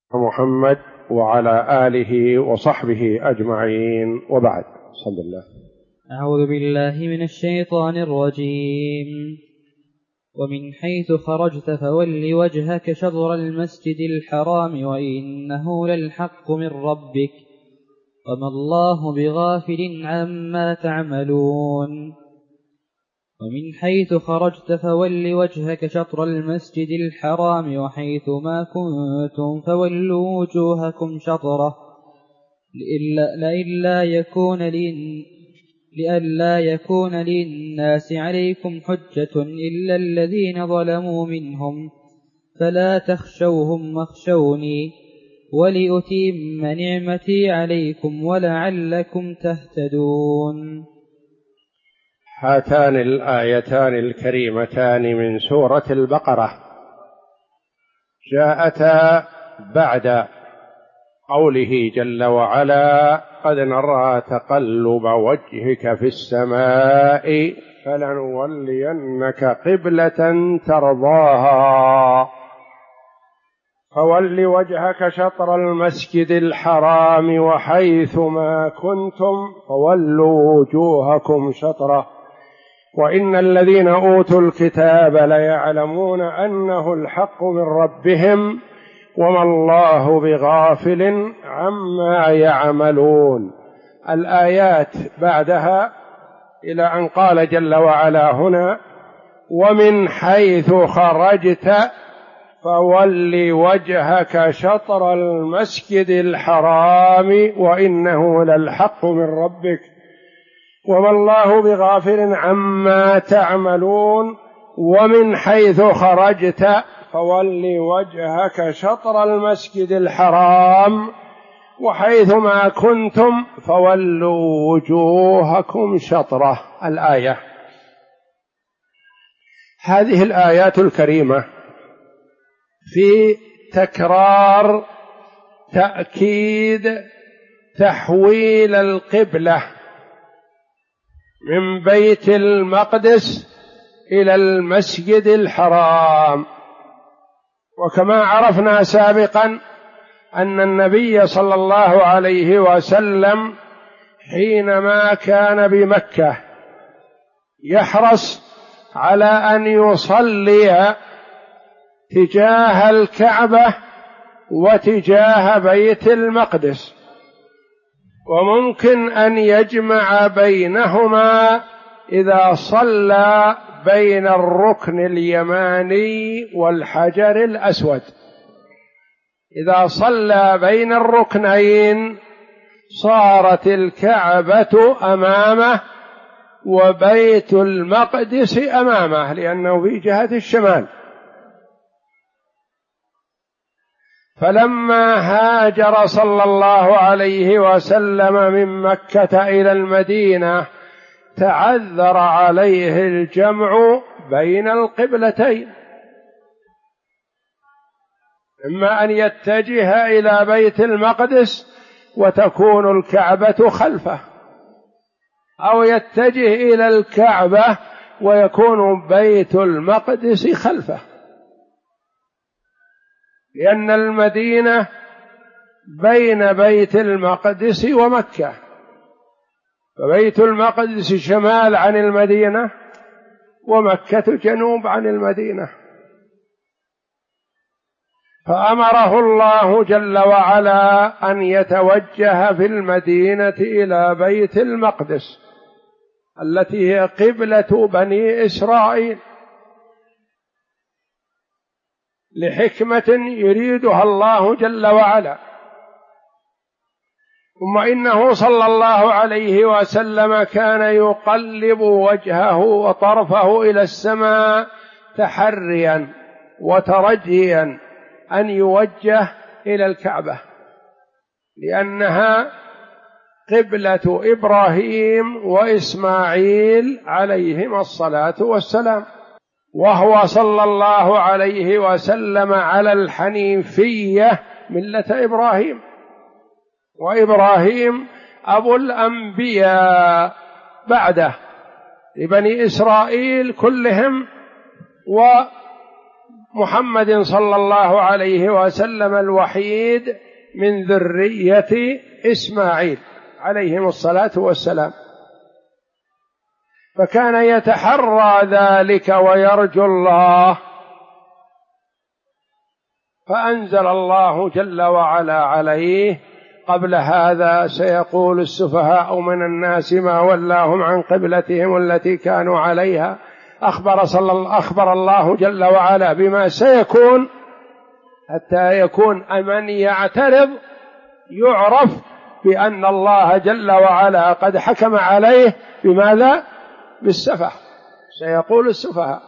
محمد وعلى آله وصحبه أجمعين، وبعد. صلى الله. أعوذ بالله من الشيطان الرجيم. ومن حيث خرجت فول وجهك شطر المسجد الحرام وإنه للحق من ربك وما الله بغافل عما تعملون. ومن حيث خرجت فول وجهك شطر المسجد الحرام وحيث ما كنتم فولوا وجوهكم شطره لئلا يكون للناس عليكم حجة إلا الذين ظلموا منهم فلا تخشوهم واخشوني ولأتم نعمتي عليكم ولعلكم تهتدون. هاتان الآيتان الكريمتان من سورة البقرة جاءتا بعد قوله جل وعلا: قد نرى تقلب وجهك في السماء فلنولينك قبلة ترضاها فول وجهك شطر المسجد الحرام وحيث ما كنتم فولوا وجوهكم شطره وإن الذين أوتوا الكتاب ليعلمون أنه الحق من ربهم وما الله بغافل عما يعملون. الآيات بعدها إلى أن قال جل وعلا هنا: ومن حيث خرجت فول وجهك شطر المسجد الحرام وإنه للحق من ربك وما الله بغافل عما تعملون. ومن حيث خرجت فول وجهك شطر المسجد الحرام وحيث ما كنتم فولوا وجوهكم شطره. الآية. هذه الآيات الكريمة في تكرار تأكيد تحويل القبلة من بيت المقدس إلى المسجد الحرام. وكما عرفنا سابقا أن النبي صلى الله عليه وسلم حينما كان بمكة يحرص على أن يصلي تجاه الكعبة وتجاه بيت المقدس، وممكن أن يجمع بينهما إذا صلى بين الركن اليماني والحجر الأسود. إذا صلى بين الركنين صارت الكعبة أمامه وبيت المقدس أمامه لأنه في جهة الشمال. فلما هاجر صلى الله عليه وسلم من مكة إلى المدينة تعذر عليه الجمع بين القبلتين، إما أن يتجه إلى بيت المقدس وتكون الكعبة خلفه، أو يتجه إلى الكعبة ويكون بيت المقدس خلفه، لأن المدينة بين بيت المقدس ومكة، فبيت المقدس شمال عن المدينة ومكة جنوب عن المدينة. فأمره الله جل وعلا أن يتوجه في المدينة إلى بيت المقدس التي هي قبلة بني إسرائيل لحكمة يريدها الله جل وعلا. ثم إنه صلى الله عليه وسلم كان يقلب وجهه وطرفه إلى السماء تحريا وترجيا أن يوجه إلى الكعبة، لأنها قبلة إبراهيم وإسماعيل عليهما الصلاة والسلام، وهو صلى الله عليه وسلم على الحنيفية ملة إبراهيم، وإبراهيم أبو الأنبياء بعده لبني إسرائيل كلهم محمد صلى الله عليه وسلم الوحيد من ذرية إسماعيل عليهم الصلاة والسلام، فكان يتحرى ذلك ويرجو الله، فأنزل الله جل وعلا عليه: قبل هذا سيقول السفهاء من الناس ما ولاهم عن قبلتهم التي كانوا عليها. أخبر الله جل وعلا بما سيكون حتى يكون من يعترض يعرف بأن الله جل وعلا قد حكم عليه بماذا؟ بالسفه، سيقول السفهاء.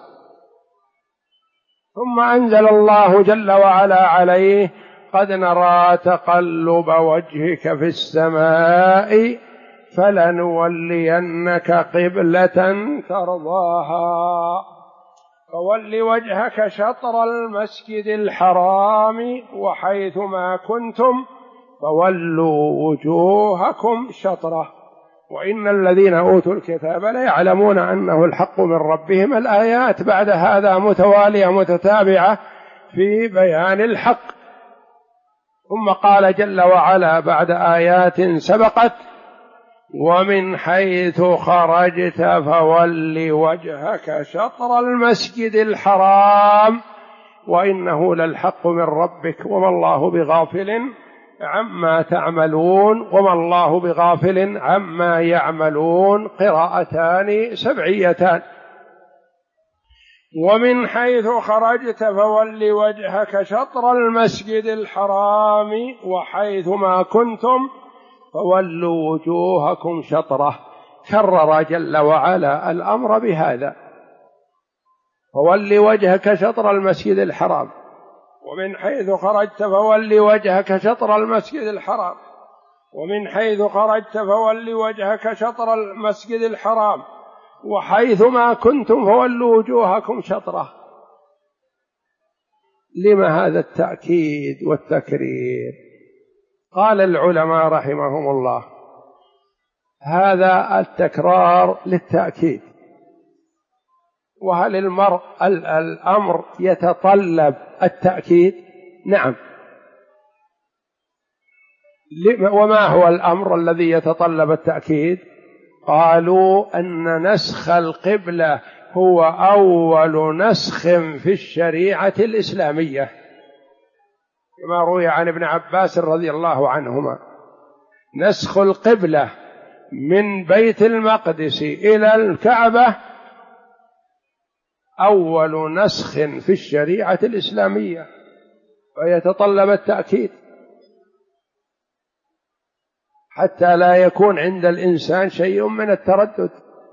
ثم أنزل الله جل وعلا عليه: قد نرى تقلب وجهك في السماء فلنولينك قبلة ترضاها فول وجهك شطر المسجد الحرام وحيث ما كنتم فولوا وجوهكم شطره وإن الذين أوتوا الكتاب ليعلمون أنه الحق من ربهم. الآيات بعد هذا متوالية متتابعة في بيان الحق. ثم قال جل وعلا بعد آيات سبقت: ومن حيث خرجت فول وجهك شطر المسجد الحرام وإنه للحق من ربك وما الله بغافل عما تعملون. وما الله بغافل عما يعملون قراءتان سبعيتان. ومن حيث خرجت فول وجهك شطر المسجد الحرام وحيث ما كنتم فولوا وجوهكم شطره. كرر جل وعلا الأمر بهذا: فول وجهك شطر المسجد الحرام، ومن حيث خرجت فول وجهك شطر المسجد الحرام، ومن حيث خرجت فول وجهك شطر المسجد الحرام، وحيث ما كنتم فولوا وجوهكم شطره. لما هذا التأكيد والتكرير؟ قال العلماء رحمهم الله: هذا التكرار للتأكيد. وهل الأمر يتطلب التأكيد؟ نعم. وما هو الأمر الذي يتطلب التأكيد؟ قالوا أن نسخ القبلة هو أول نسخ في الشريعة الإسلامية، كما روي عن ابن عباس رضي الله عنهما: نسخ القبلة من بيت المقدس إلى الكعبة أول نسخ في الشريعة الإسلامية، فيتطلب التأكيد حتى لا يكون عند الإنسان شيء من التردد.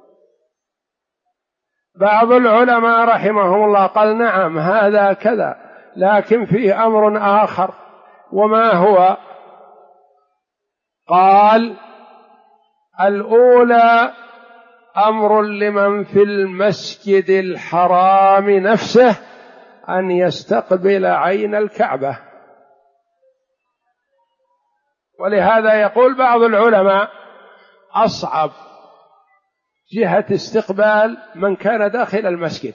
بعض العلماء رحمهم الله قال: نعم هذا كذا، لكن فيه أمر آخر. وما هو؟ قال: الأولى أمر لمن في المسجد الحرام نفسه أن يستقبل عين الكعبة. ولهذا يقول بعض العلماء: أصعب جهة استقبال من كان داخل المسجد،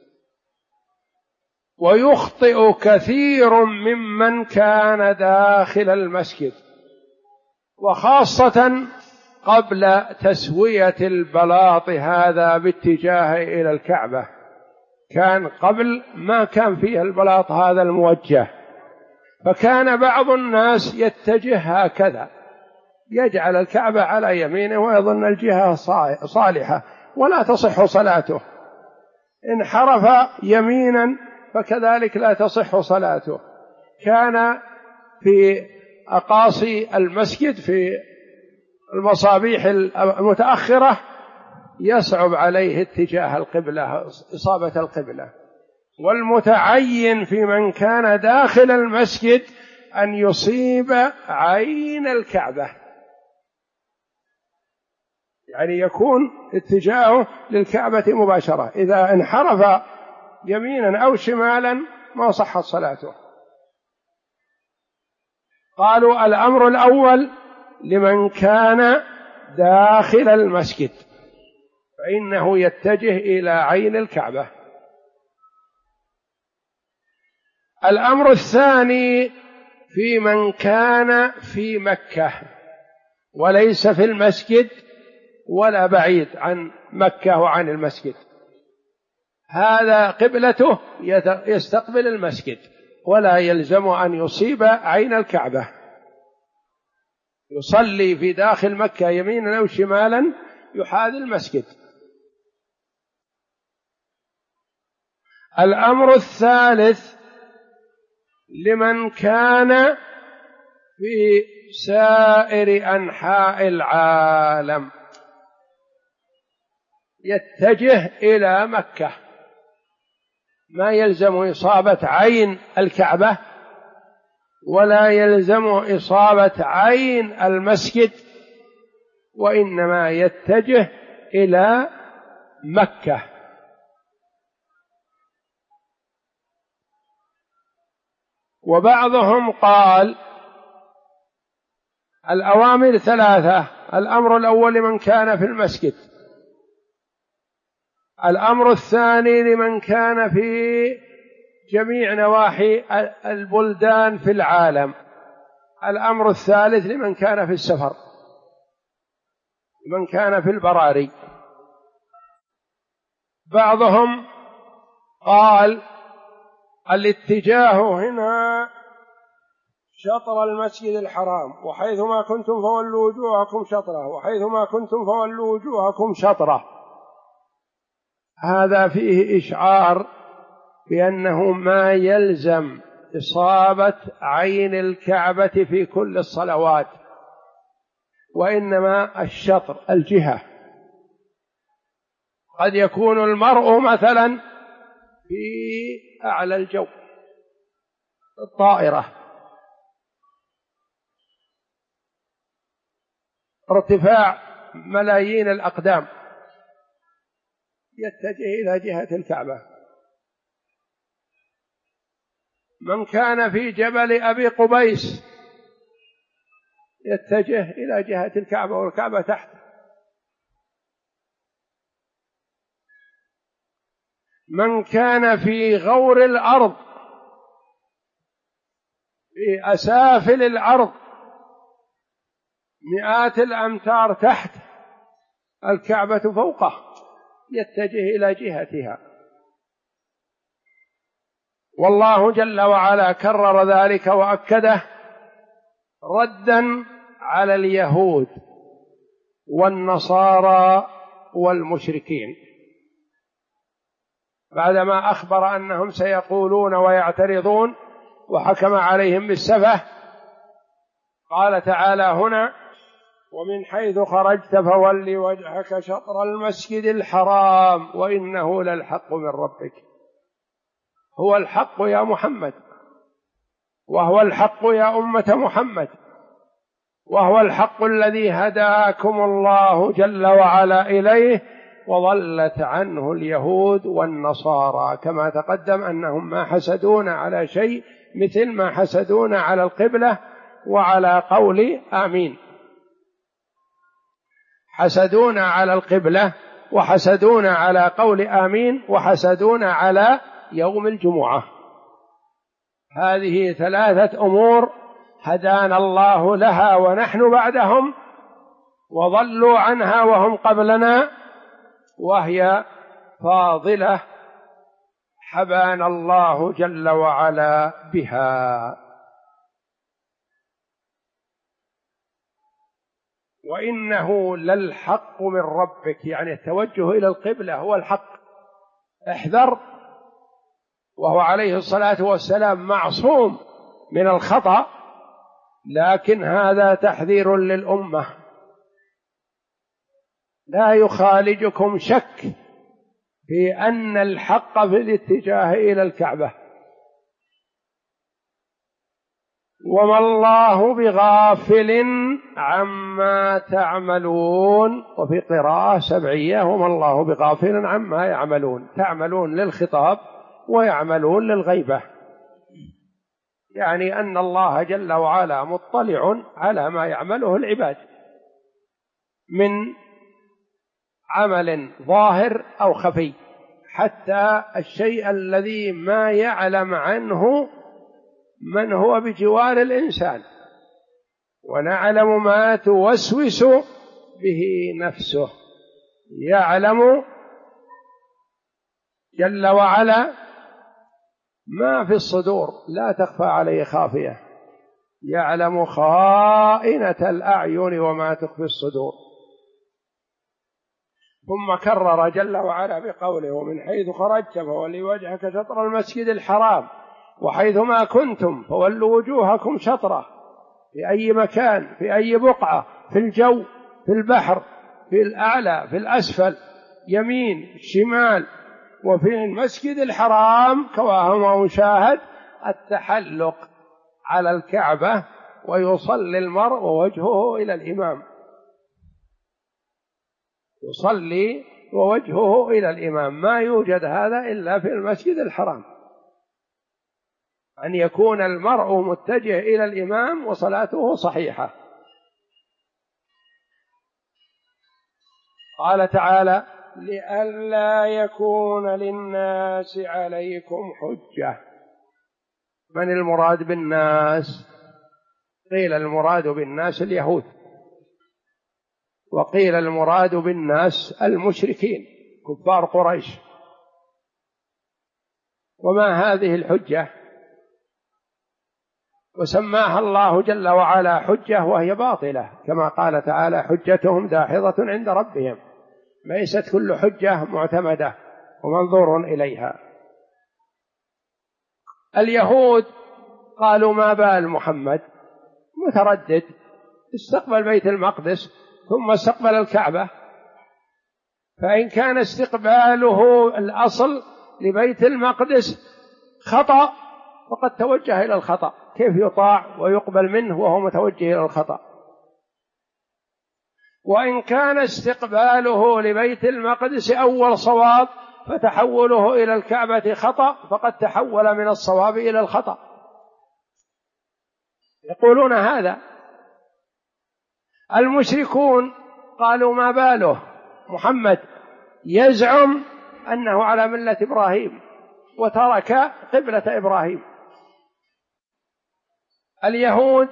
ويخطئ كثير ممن كان داخل المسجد، وخاصة قبل تسوية البلاط هذا باتجاه إلى الكعبة. كان قبل ما كان فيه البلاط هذا الموجه، فكان بعض الناس يتجه هكذا، يجعل الكعبة على يمينه ويظن الجهة صالحة ولا تصح صلاته. إن حرف يمينا فكذلك لا تصح صلاته. كان في أقاصي المسجد في المصابيح المتأخرة يصعب عليه اتجاه القبلة، إصابة القبلة. والمتعين في من كان داخل المسجد أن يصيب عين الكعبة، يعني يكون اتجاهه للكعبة مباشرة. إذا انحرف يمينا أو شمالا ما صحت صلاته. قالوا: الأمر الأول لمن كان داخل المسجد فإنه يتجه إلى عين الكعبة. الأمر الثاني في من كان في مكة وليس في المسجد ولا بعيد عن مكة وعن المسجد، هذا قبلته يستقبل المسجد ولا يلزم أن يصيب عين الكعبة، يصلي في داخل مكة يمينا أو شمالا يحاذي المسجد. الأمر الثالث لمن كان في سائر أنحاء العالم يتجه إلى مكة، ما يلزم إصابة عين الكعبة ولا يلزم إصابة عين المسجد، وإنما يتجه إلى مكة. وبعضهم قال الأوامر ثلاثة: الأمر الأول لمن كان في المسجد، الأمر الثاني لمن كان في جميع نواحي البلدان في العالم، الأمر الثالث لمن كان في السفر، لمن كان في البراري. بعضهم قال الاتجاه هنا شطر المسجد الحرام، وحيثما كنتم فولوا وجوهكم شطره، وحيثما كنتم فولوا وجوهكم شطره. هذا فيه إشعار بأنه ما يلزم إصابة عين الكعبة في كل الصلوات، وإنما الشطر الجهة. قد يكون المرء مثلا في أعلى الجو الطائرة ارتفاع ملايين الأقدام، يتجه إلى جهة الكعبة. من كان في جبل أبي قبيس يتجه إلى جهة الكعبة والكعبة تحت. من كان في غور الأرض في أسافل الأرض مئات الأمتار تحت، الكعبة فوقه، يتجه إلى جهتها. والله جل وعلا كرر ذلك وأكده ردا على اليهود والنصارى والمشركين، بعدما أخبر أنهم سيقولون ويعترضون وحكم عليهم بالسفه. قال تعالى هنا: ومن حيث خرجت فول وجهك شطر المسجد الحرام وإنه للحق من ربك. هو الحق يا محمد، وهو الحق يا أمة محمد، وهو الحق الذي هداكم الله جل وعلا إليه، وضلت عنه اليهود والنصارى، كما تقدم أنهم ما حسدون على شيء مثل ما حسدون على القبلة وعلى قول آمين. حسدون على القبلة، وحسدون على قول آمين، وحسدون على يوم الجمعة. هذه ثلاثة أمور هدانا الله لها ونحن بعدهم، وضلوا عنها وهم قبلنا، وهي فاضلة حبانا الله جل وعلا بها. وإنه للحق من ربك، يعني التوجه إلى القبلة هو الحق. احذر. وهو عليه الصلاة والسلام معصوم من الخطأ، لكن هذا تحذير للأمة، لا يخالجكم شك في أن الحق في الاتجاه إلى الكعبة. وما الله بغافل عما تعملون، وفي قراءة سبعية: وما الله بغافل عما يعملون، تعملون للخطاب ويعملون للغيبة، يعني أن الله جل وعلا مطلع على ما يعمله العباد من عمل ظاهر أو خفي، حتى الشيء الذي ما يعلم عنه من هو بجوار الإنسان، ونعلم ما توسوس به نفسه. يعلم جل وعلا ما في الصدور، لا تخفى عليه خافية، يعلم خائنة الأعين وما تخفي الصدور. ثم كرر جل وعلا بقوله: ومن حيث خرجت فول وجهك شطر المسجد الحرام وحيثما كنتم فولوا وجوهكم شطره، في أي مكان، في أي بقعة، في الجو، في البحر، في الأعلى، في الأسفل، يمين، شمال. وفي المسجد الحرام كما مشاهد التحلق على الكعبة، ويصلي المرء ووجهه إلى الإمام، يصلي ووجهه إلى الإمام. ما يوجد هذا إلا في المسجد الحرام، أن يكون المرء متجه إلى الإمام وصلاته صحيحة. قال تعالى: لئلا يكون للناس عليكم حجة. من المراد بالناس؟ قيل المراد بالناس اليهود، وقيل المراد بالناس المشركين كفار قريش. وما هذه الحجة؟ وسماها الله جل وعلا حجة وهي باطلة، كما قال تعالى: حجتهم داحضة عند ربهم. ليست كل حجة معتمدة ومنظور إليها. اليهود قالوا: ما بال محمد متردد، استقبل بيت المقدس ثم استقبل الكعبة، فإن كان استقباله الأصل لبيت المقدس خطأ فقد توجه إلى الخطأ، كيف يطاع ويقبل منه وهو متوجه إلى الخطأ؟ وإن كان استقباله لبيت المقدس أول صواب فتحوله إلى الكعبة خطأ، فقد تحول من الصواب إلى الخطأ. يقولون هذا. المشركون قالوا: ما باله محمد يزعم أنه على ملة إبراهيم وترك قبلة إبراهيم. اليهود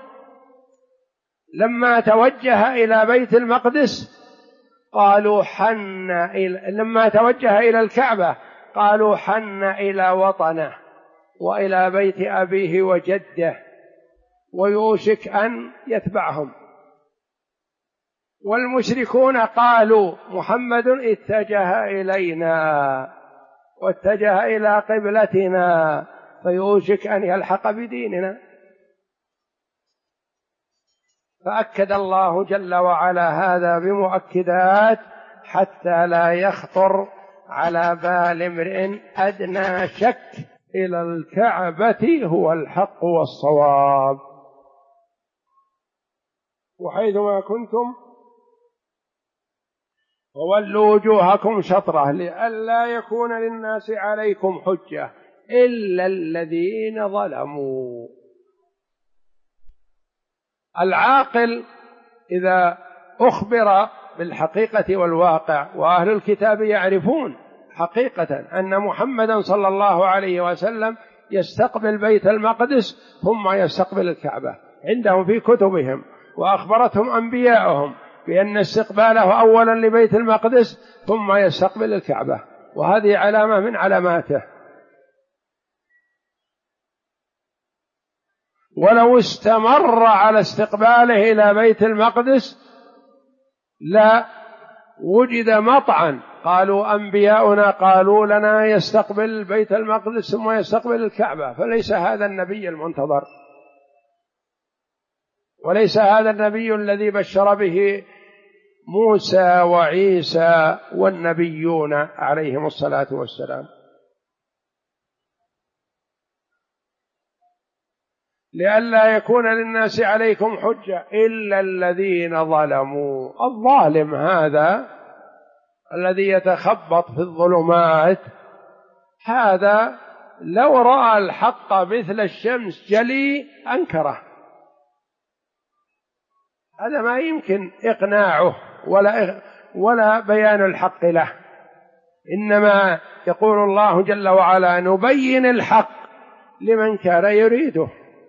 لما توجه إلى بيت المقدس قالوا لما توجه إلى الكعبة قالوا: حن إلى وطنه وإلى بيت أبيه وجده، ويوشك أن يتبعهم. والمشركون قالوا: محمد اتجه إلينا واتجه إلى قبلتنا، فيوشك أن يلحق بديننا. فأكد الله جل وعلا هذا بمؤكدات حتى لا يخطر على بال امرئ أدنى شك إلى الكعبة هو الحق والصواب. وحيثما كنتم فولوا وجوهكم شطره لئلا يكون للناس عليكم حجة إلا الذين ظلموا. العاقل إذا أخبر بالحقيقة والواقع، وأهل الكتاب يعرفون حقيقة أن محمدا صلى الله عليه وسلم يستقبل بيت المقدس ثم يستقبل الكعبة عندهم في كتبهم، وأخبرتهم أنبياءهم بأن استقباله أولا لبيت المقدس ثم يستقبل الكعبة، وهذه علامة من علاماته. ولو استمر على استقباله إلى بيت المقدس لا وجد مطعن. قالوا أنبياؤنا قالوا لنا يستقبل بيت المقدس ثم يستقبل الكعبة، فليس هذا النبي المنتظر، وليس هذا النبي الذي بشر به موسى وعيسى والنبيون عليهم الصلاة والسلام. لئلا يكون للناس عليكم حجة إلا الذين ظلموا. الظالم هذا الذي يتخبط في الظلمات، هذا لو رأى الحق مثل الشمس جلي أنكره، هذا ما يمكن إقناعه ولا بيان الحق له. إنما يقول الله جل وعلا: نبين الحق لمن كان يريده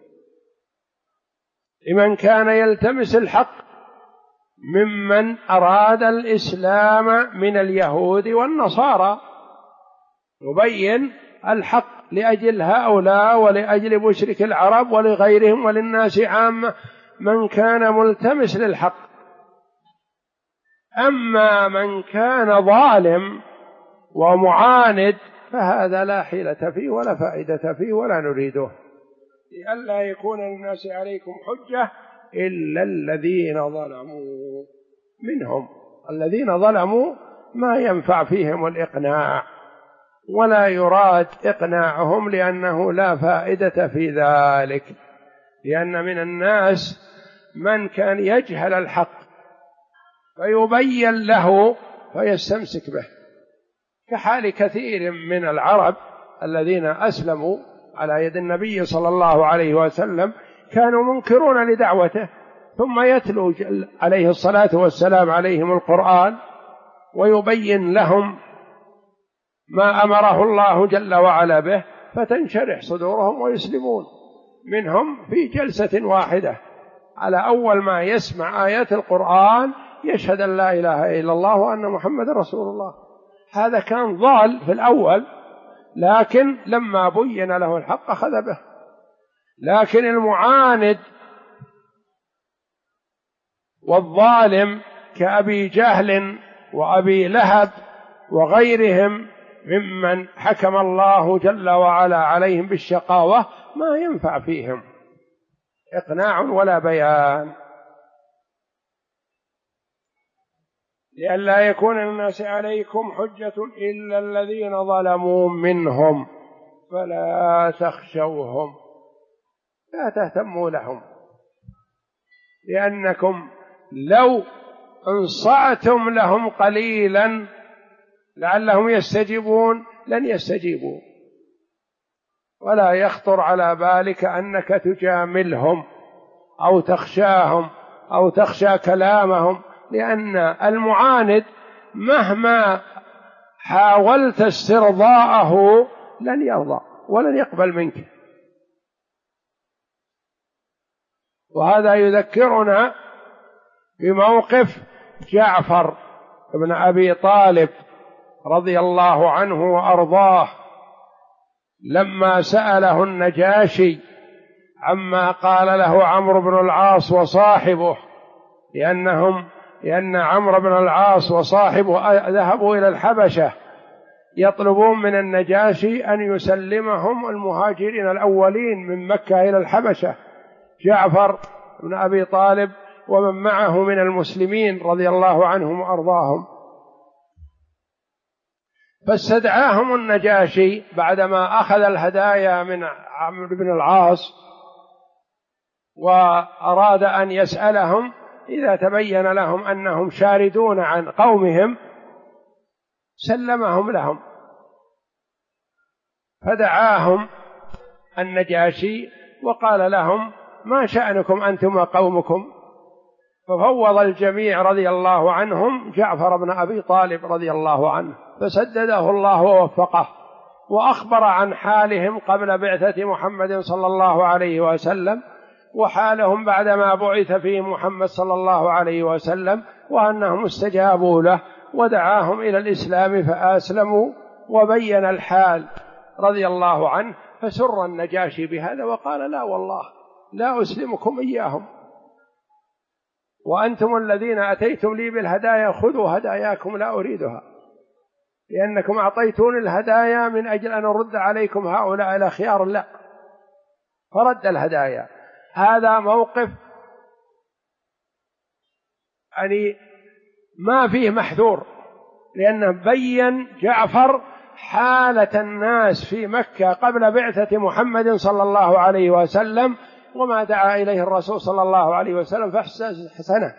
لمن كان يلتمس الحق ممن أراد الإسلام من اليهود والنصارى، يبين الحق لأجل هؤلاء ولأجل مشرك العرب ولغيرهم وللناس عامة، من كان ملتمس للحق. أما من كان ظالم ومعاند فهذا لا حيلة فيه ولا فائدة فيه ولا نريده، لئلا يكون للناس عليكم حجة إلا الذين ظلموا منهم. الذين ظلموا ما ينفع فيهم الإقناع ولا يراد إقناعهم، لأنه لا فائدة في ذلك، لأن من الناس من كان يجهل الحق فيبين له فيستمسك به، كحال كثير من العرب الذين أسلموا على يد النبي صلى الله عليه وسلم، كانوا منكرون لدعوته، ثم يتلو عليه الصلاة والسلام عليهم القرآن ويبين لهم ما أمره الله جل وعلا به، فتنشرح صدورهم ويسلمون منهم في جلسة واحدة. على أول ما يسمع آيات القرآن يشهد أن لا إله إلا الله وأن محمد رسول الله. هذا كان ضال في الأول، لكن لما بين له الحق أخذ به. لكن المعاند والظالم كأبي جهل وأبي لهب وغيرهم ممن حكم الله جل وعلا عليهم بالشقاوة ما ينفع فيهم إقناع ولا بيان. لئلا يكون للناس عليكم حجة إلا الذين ظلموا منهم فلا تخشوهم، لا تهتموا لهم، لأنكم لو انصعتم لهم قليلا لعلهم يستجيبون لن يستجيبوا، ولا يخطر على بالك أنك تجاملهم أو تخشاهم أو تخشى كلامهم، لأن المعاند مهما حاولت استرضاءه لن يرضى ولن يقبل منك. وهذا يذكرنا بموقف جعفر بن أبي طالب رضي الله عنه وأرضاه، لما سأله النجاشي عما قال له عمرو بن العاص وصاحبه، لأن عمرو بن العاص وصاحبه ذهبوا إلى الحبشة يطلبون من النجاشي أن يسلمهم المهاجرين الأولين من مكة إلى الحبشة، جعفر بن أبي طالب ومن معه من المسلمين رضي الله عنهم وأرضاهم. فاستدعاهم النجاشي بعدما أخذ الهدايا من عمرو بن العاص، وأراد أن يسألهم إذا تبين لهم أنهم شاردون عن قومهم سلمهم لهم. فدعاهم النجاشي وقال لهم: ما شأنكم أنتم وقومكم؟ ففوض الجميع رضي الله عنهم جعفر بن أبي طالب رضي الله عنه، فسدده الله ووفقه، وأخبر عن حالهم قبل بعثة محمد صلى الله عليه وسلم وحالهم بعدما بعث فيهم محمد صلى الله عليه وسلم، وأنهم استجابوا له ودعاهم إلى الإسلام فأسلموا، وبين الحال رضي الله عنه. فسر النجاشي بهذا وقال: لا والله لا أسلمكم إياهم، وأنتم الذين أتيتم لي بالهدايا خذوا هداياكم لا أريدها، لأنكم أعطيتون الهدايا من أجل أن أرد عليكم هؤلاء الأخيار، لا. فرد الهدايا. هذا موقف يعني ما فيه محذور، لأنه بين جعفر حالة الناس في مكة قبل بعثة محمد صلى الله عليه وسلم وما دعا إليه الرسول صلى الله عليه وسلم فاحسنه.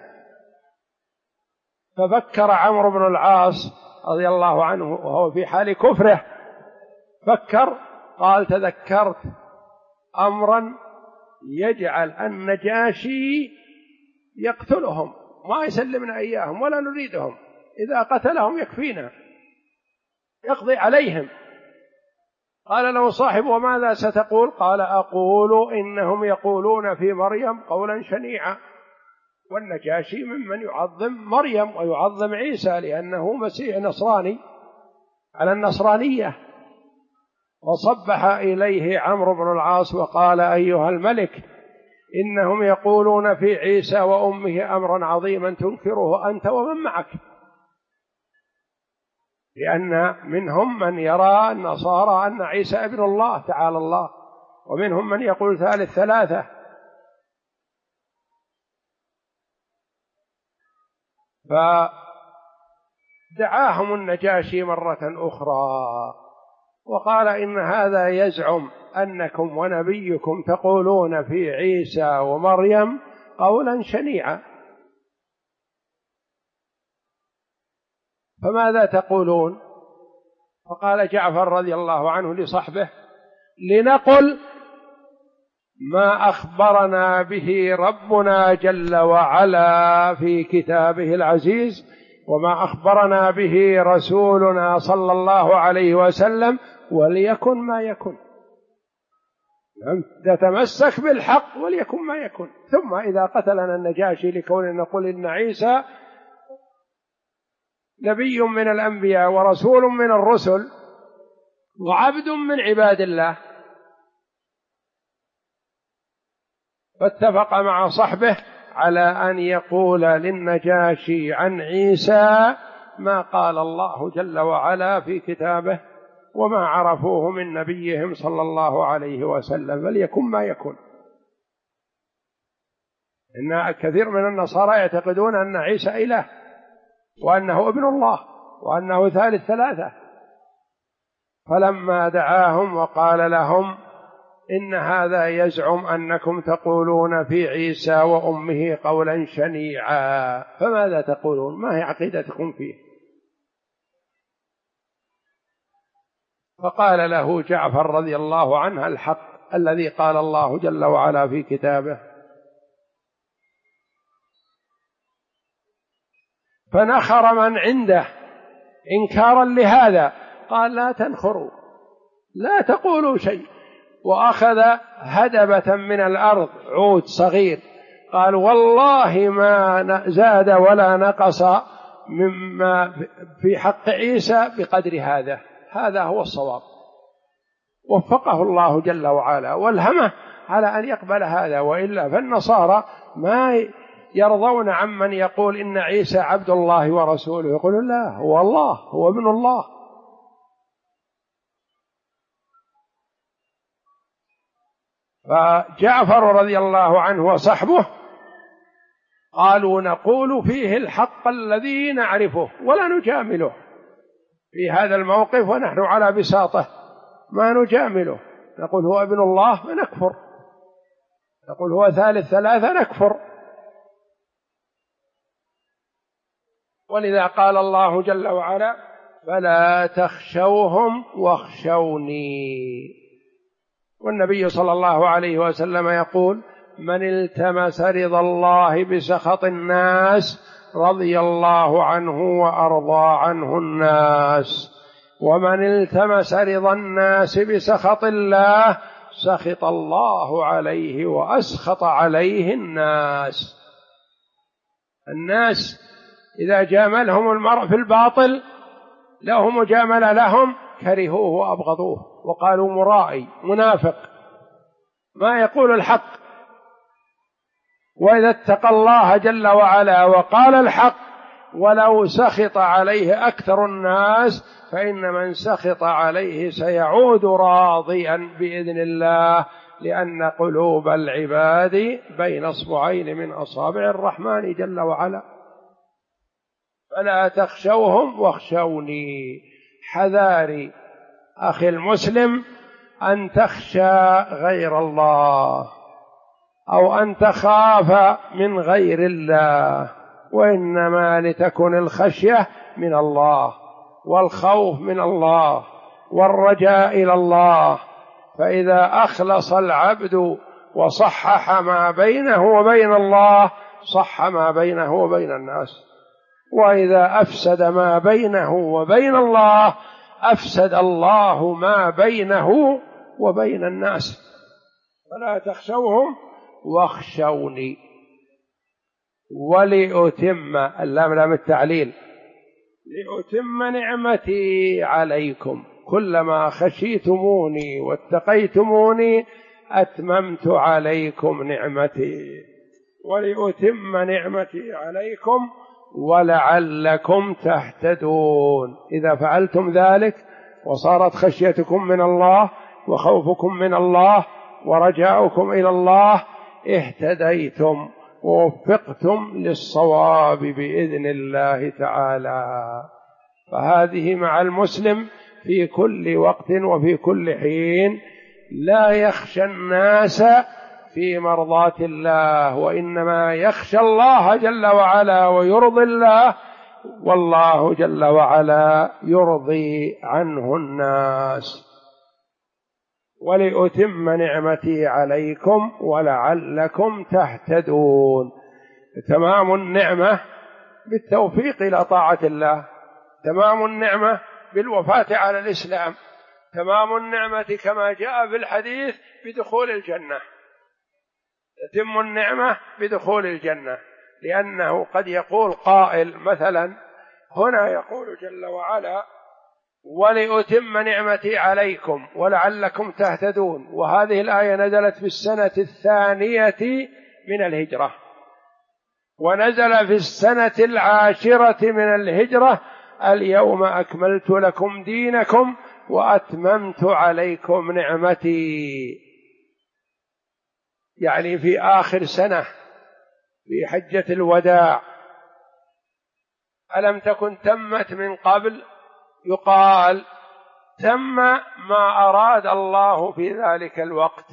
ففكر عمرو بن العاص رضي الله عنه وهو في حال كفره، فكر قال: تذكرت أمرا يجعل النجاشي يقتلهم، ما يسلمنا إياهم ولا نريدهم، إذا قتلهم يكفينا يقضي عليهم. قال له صاحب: وماذا ستقول؟ قال: أقول إنهم يقولون في مريم قولا شنيعا. والنجاشي ممن يعظم مريم ويعظم عيسى لأنه مسيح نصراني على النصرانية. وصبح إليه عمرو بن العاص وقال: أيها الملك، إنهم يقولون في عيسى وأمه أمرا عظيما تنكره أنت ومن معك، لأن منهم من يرى النصارى أن عيسى ابن الله تعالى الله، ومنهم من يقول ثالث ثلاثة. فدعاهم النجاشي مرة أخرى وقال: إن هذا يزعم أنكم ونبيكم تقولون في عيسى ومريم قولا شنيعا، فماذا تقولون؟ فقال جعفر رضي الله عنه لصحبه: لنقل ما أخبرنا به ربنا جل وعلا في كتابه العزيز، وما أخبرنا به رسولنا صلى الله عليه وسلم، وليكن ما يكن. نتمسك بالحق وليكن ما يكن. ثم إذا قتلنا النجاشي لكوننا نقول إن عيسى نبي من الأنبياء ورسول من الرسل وعبد من عباد الله، فاتفق مع صحبه على أن يقول للنجاشي عن عيسى ما قال الله جل وعلا في كتابه وما عرفوه من نبيهم صلى الله عليه وسلم، فليكن ما يكن. إن كثير من النصارى يعتقدون أن عيسى إله وأنه ابن الله وأنه ثالث ثلاثة. فلما دعاهم وقال لهم: إن هذا يزعم أنكم تقولون في عيسى وأمه قولا شنيعا، فماذا تقولون؟ ما هي عقيدتكم فيه؟ فقال له جعفر رضي الله عنه الحق الذي قال الله جل وعلا في كتابه. فنخر من عنده إنكارا لهذا، قال: لا تنخروا، لا تقولوا شيء. وأخذ هدبة من الأرض، عود صغير، قال: والله ما زاد ولا نقص مما في حق عيسى بقدر هذا، هذا هو الصواب. وفقه الله جل وعلا والهمه على أن يقبل هذا، وإلا فالنصارى ما يرضون عمن يقول إن عيسى عبد الله ورسوله، يقولون لا، هو الله، هو ابن الله. فجعفر رضي الله عنه وصحبه قالوا: نقول فيه الحق الذي نعرفه ولا نجامله في هذا الموقف، ونحن على بساطه ما نجامله، نقول هو ابن الله فنكفر، نقول هو ثالث ثلاثة نكفر. ولذا قال الله جل وعلا: فلا تخشوهم واخشوني. والنبي صلى الله عليه وسلم يقول: من التمس رضا الله بسخط الناس رضي الله عنه وأرضى عنه الناس، ومن التمس رضا الناس بسخط الله سخط الله عليه وأسخط عليه الناس. الناس إذا جاملهم المرء في الباطل له مجاملة لهم كرهوه وأبغضوه وقالوا مرائي منافق ما يقول الحق. وإذا اتقى الله جل وعلا وقال الحق ولو سخط عليه أكثر الناس فإن من سخط عليه سيعود راضيا بإذن الله، لأن قلوب العباد بين أصبعين من أصابع الرحمن جل وعلا. فلا تخشوهم واخشوني. حذاري أخي المسلم أن تخشى غير الله أو أن تخاف من غير الله، وإنما لتكن الخشية من الله والخوف من الله والرجاء إلى الله. فإذا أخلص العبد وصحح ما بينه وبين الله صح ما بينه وبين الناس، وإذا أفسد ما بينه وبين الله أفسد الله ما بينه وبين الناس. فلا تخشوهم واخشوني ولأتم، اللام لام التعليل، لأتم نعمتي عليكم، كلما خشيتموني واتقيتموني أتممت عليكم نعمتي، ولأتم نعمتي عليكم ولعلكم تهتدون. إذا فعلتم ذلك وصارت خشيتكم من الله وخوفكم من الله ورجاؤكم إلى الله اهتديتم ووفقتم للصواب بإذن الله تعالى. فهذه مع المسلم في كل وقت وفي كل حين، لا يخشى الناس في مرضاة الله، وإنما يخشى الله جل وعلا ويرضي الله، والله جل وعلا يرضي عنه الناس. ولأتم نعمتي عليكم ولعلكم تهتدون. تمام النعمة بالتوفيق إلى طاعة الله، تمام النعمة بالوفاة على الإسلام، تمام النعمة كما جاء في الحديث بدخول الجنة. تتم النعمة بدخول الجنة، لأنه قد يقول قائل مثلا هنا يقول جل وعلا ولأتم نعمتي عليكم ولعلكم تهتدون، وهذه الآية نزلت في السنة 2 من الهجرة، ونزل في السنة 10 من الهجرة اليوم أكملت لكم دينكم وأتممت عليكم نعمتي، يعني في آخر سنة في حجة الوداع. ألم تكن تمت من قبل؟ يقال تم ما أراد الله في ذلك الوقت،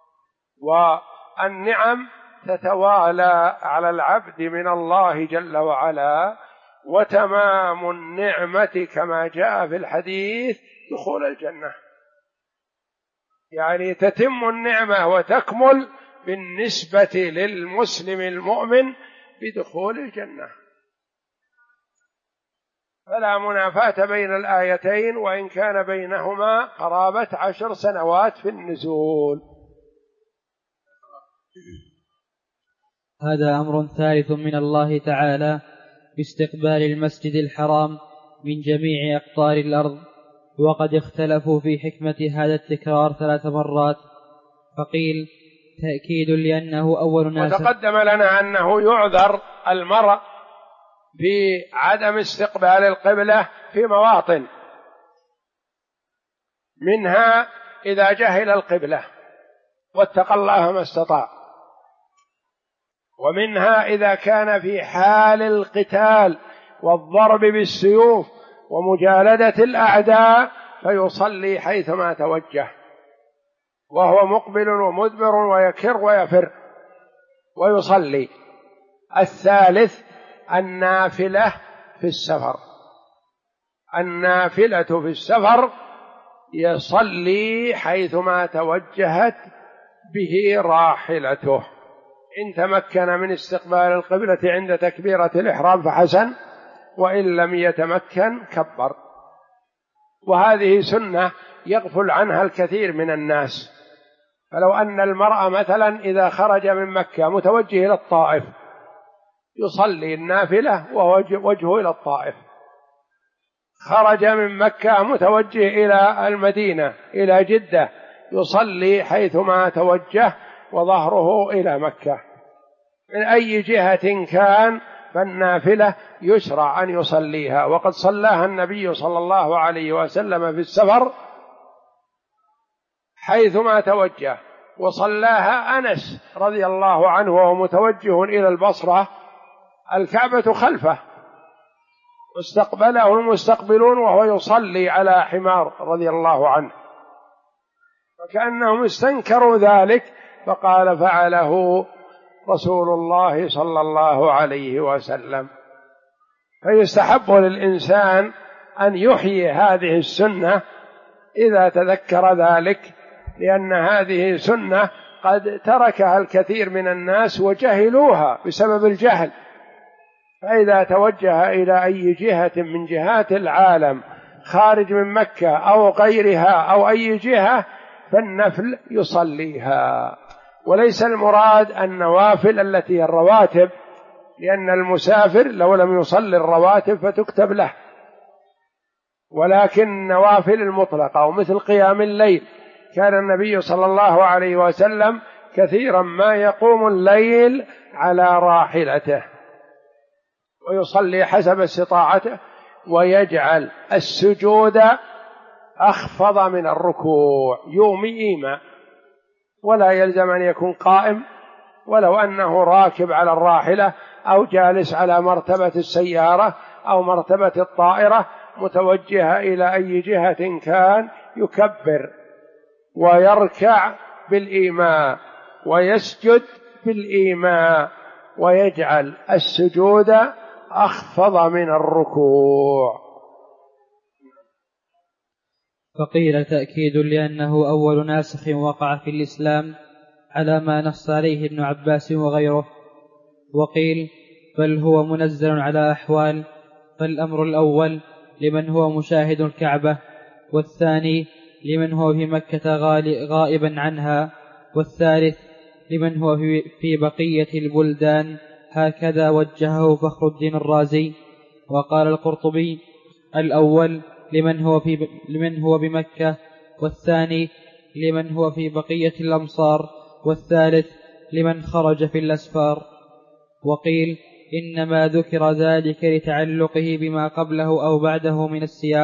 والنعم تتوالى على العبد من الله جل وعلا، وتمام النعمة كما جاء في الحديث دخول الجنة، يعني تتم النعمة وتكمل بالنسبة للمسلم المؤمن بدخول الجنة. فلا منافاة بين الآيتين، وإن كان بينهما قرابة 10 سنوات في النزول. هذا أمر ثالث من الله تعالى باستقبال المسجد الحرام من جميع أقطار الأرض، وقد اختلفوا في حكمة هذا التكرار 3 مرات، فقيل تأكيد لأنه أول ناس. وتقدم لنا أنه يعذر المرء بعدم استقبال القبلة في مواطن، منها إذا جهل القبلة واتقى الله ما استطاع، ومنها إذا كان في حال القتال والضرب بالسيوف ومجالدة الأعداء فيصلي حيثما توجه وهو مقبل ومدبر ويكر ويفر ويصلي. الثالث النافلة في السفر، النافلة في السفر يصلي حيثما توجهت به راحلته، إن تمكن من استقبال القبلة عند تكبيرة الإحرام فحسن، وإن لم يتمكن كبر. وهذه سنة يغفل عنها الكثير من الناس. فلو أن المرأة مثلا إذا خرج من مكة متوجه إلى الطائف يصلي النافلة وهو وجهه إلى الطائف، خرج من مكة متوجه إلى المدينة إلى جدة يصلي حيثما توجه وظهره إلى مكة، من أي جهة كان فالنافلة يشرع أن يصليها، وقد صلاها النبي صلى الله عليه وسلم في السفر حيثما توجه، وصلاها أنس رضي الله عنه وهو متوجه إلى البصرة، الكعبة خلفه واستقبله المستقبلون وهو يصلي على حمار رضي الله عنه، فكأنهم استنكروا ذلك، فقال فعله رسول الله صلى الله عليه وسلم. فيستحب للإنسان أن يحيي هذه السنة إذا تذكر ذلك، لأن هذه سنة قد تركها الكثير من الناس وجهلوها بسبب الجهل، فإذا توجه إلى أي جهة من جهات العالم خارج من مكة أو غيرها أو أي جهة فالنفل يصليها، وليس المراد النوافل التي هي الرواتب، لأن المسافر لو لم يصلي الرواتب فتكتب له، ولكن النوافل المطلقة ومثل قيام الليل، كان النبي صلى الله عليه وسلم كثيرا ما يقوم الليل على راحلته ويصلي حسب استطاعته، ويجعل السجود أخفض من الركوع يومي إيماء، ولا يلزم أن يكون قائم، ولو أنه راكب على الراحلة أو جالس على مرتبة السيارة أو مرتبة الطائرة متوجهة إلى أي جهة كان يكبر ويركع بالإيماء ويسجد بالإيماء ويجعل السجود أخفض من الركوع. فقيل تأكيد لأنه أول ناسخ وقع في الإسلام على ما نص عليه ابن عباس وغيره، وقيل بل هو منزل على أحوال، فالأمر الأول لمن هو مشاهد الكعبة، والثاني لمن هو في مكة غائبا عنها، والثالث لمن هو في بقية البلدان، هكذا وجهه فخر الدين الرازي. وقال القرطبي الأول لمن هو بمكة، والثاني لمن هو في بقية الأمصار، والثالث لمن خرج في الأسفار. وقيل إنما ذكر ذلك لتعلقه بما قبله أو بعده من السياق،